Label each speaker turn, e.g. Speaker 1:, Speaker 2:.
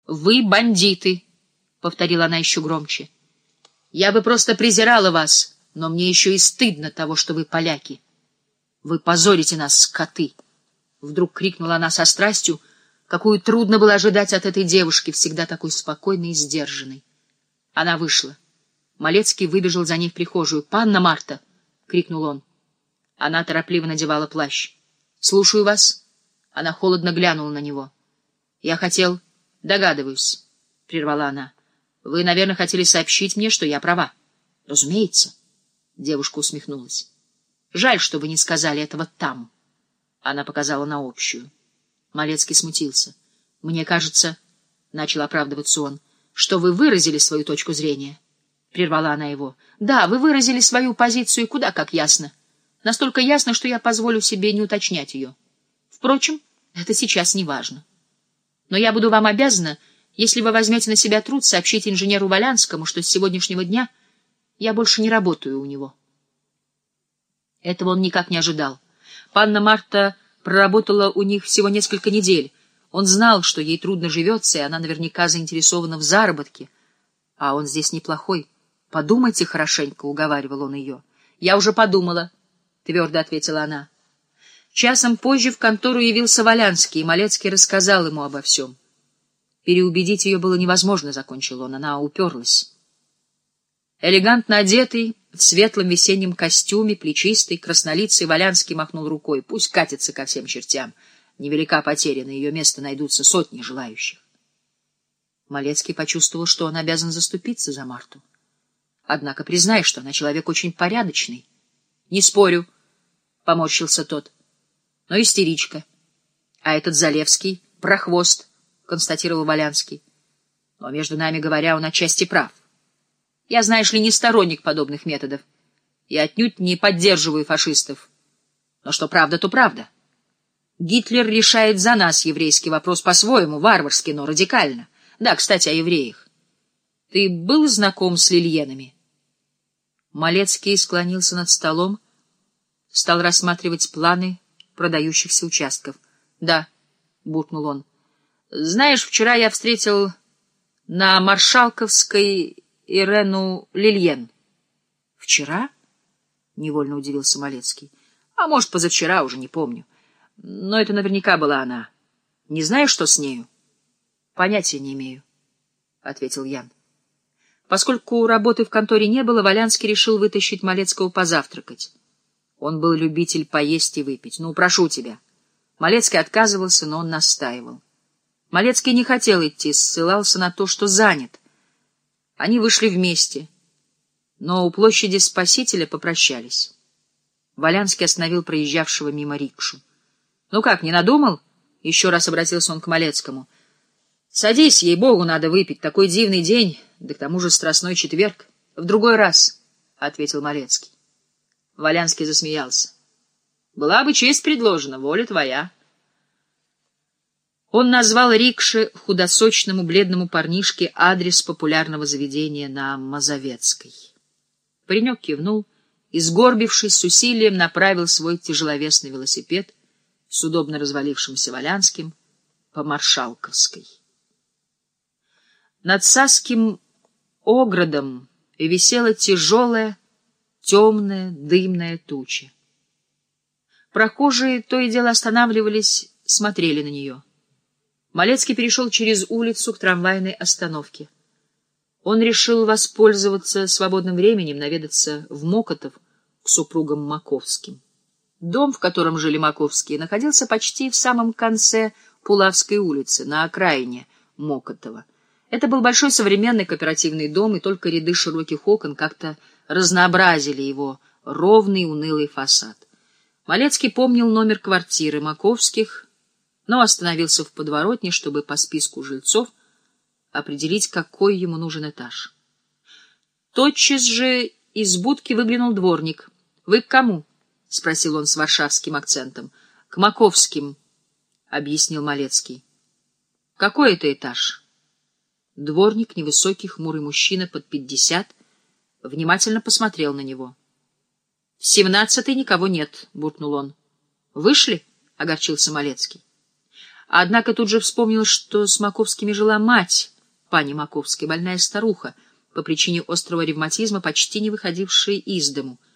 Speaker 1: «Вы бандиты», — повторила она еще громче. «Я бы просто презирала вас, но мне еще и стыдно того, что вы поляки. Вы позорите нас, скоты!» Вдруг крикнула она со страстью, какую трудно было ожидать от этой девушки, всегда такой спокойной и сдержанной. Она вышла. Малецкий выбежал за ней в прихожую. «Панна Марта!» — крикнул он. Она торопливо надевала плащ. «Слушаю вас». Она холодно глянула на него. «Я хотел...» «Догадываюсь», — прервала она. «Вы, наверное, хотели сообщить мне, что я права». «Разумеется», — девушка усмехнулась. «Жаль, что вы не сказали этого там». Она показала на общую. Малецкий смутился. «Мне кажется, — начал оправдываться он, — что вы выразили свою точку зрения». Прервала она его. «Да, вы выразили свою позицию куда как ясно. Настолько ясно, что я позволю себе не уточнять ее. Впрочем, это сейчас не важно. Но я буду вам обязана, если вы возьмете на себя труд сообщить инженеру Валянскому, что с сегодняшнего дня я больше не работаю у него». Этого он никак не ожидал. Панна Марта проработала у них всего несколько недель. Он знал, что ей трудно живется, и она наверняка заинтересована в заработке. А он здесь неплохой. «Подумайте хорошенько», — уговаривал он ее. «Я уже подумала», — твердо ответила она. Часом позже в контору явился Валянский, и Малецкий рассказал ему обо всем. Переубедить ее было невозможно, — закончил он. Она уперлась. Элегантно одетый, в светлом весеннем костюме, плечистый, краснолицый, Валянский махнул рукой. Пусть катится ко всем чертям. Невелика потеря, на ее место найдутся сотни желающих. Малецкий почувствовал, что он обязан заступиться за Марту. Однако признай, что она человек очень порядочный. — Не спорю, — поморщился тот. — Но истеричка. А этот Залевский — прохвост, — констатировал Валянский. Но, между нами говоря, он отчасти прав. Я, знаешь ли, не сторонник подобных методов. Я отнюдь не поддерживаю фашистов. Но что правда, то правда. Гитлер решает за нас еврейский вопрос по-своему, варварски, но радикально. Да, кстати, о евреях. Ты был знаком с Лильенами? Малецкий склонился над столом, стал рассматривать планы продающихся участков. — Да, — буркнул он. — Знаешь, вчера я встретил на Маршалковской Ирену Лильен. — Вчера? — невольно удивился Малецкий. — А может, позавчера, уже не помню. Но это наверняка была она. Не знаешь, что с нею? — Понятия не имею, — ответил Ян. Поскольку работы в конторе не было, Валянский решил вытащить Малецкого позавтракать. Он был любитель поесть и выпить. — Ну, прошу тебя. Малецкий отказывался, но он настаивал. Малецкий не хотел идти, ссылался на то, что занят. Они вышли вместе, но у площади Спасителя попрощались. Валянский остановил проезжавшего мимо рикшу. — Ну как, не надумал? — еще раз обратился он к Малецкому. — Садись, ей-богу, надо выпить. Такой дивный день, да к тому же страстной четверг. — В другой раз, — ответил Малецкий. Валянский засмеялся. — Была бы честь предложена, воля твоя. Он назвал рикше, худосочному бледному парнишке, адрес популярного заведения на Мазовецкой. Паренек кивнул и, сгорбившись, с усилием направил свой тяжеловесный велосипед с удобно развалившимся Валянским по Маршалковской. Над Сасским оградом висела тяжелая, темная, дымная туча. Прохожие то и дело останавливались, смотрели на нее. Малецкий перешел через улицу к трамвайной остановке. Он решил воспользоваться свободным временем, наведаться в Мокотов к супругам Маковским. Дом, в котором жили Маковские, находился почти в самом конце Пулавской улицы, на окраине Мокотова. Это был большой современный кооперативный дом, и только ряды широких окон как-то разнообразили его ровный унылый фасад. Малецкий помнил номер квартиры Маковских, но остановился в подворотне, чтобы по списку жильцов определить, какой ему нужен этаж. Тотчас же из будки выглянул дворник. — Вы к кому? — спросил он с варшавским акцентом. — К Маковским, — объяснил Малецкий. — Какой это этаж? Дворник, невысокий, хмурый мужчина под 50, внимательно посмотрел на него. — В 17-й никого нет, — буркнул он. — Вышли? — огорчился Малецкий. Однако тут же вспомнил, что с Маковскими жила мать пани Маковской, больная старуха, по причине острого ревматизма, почти не выходившая из дому.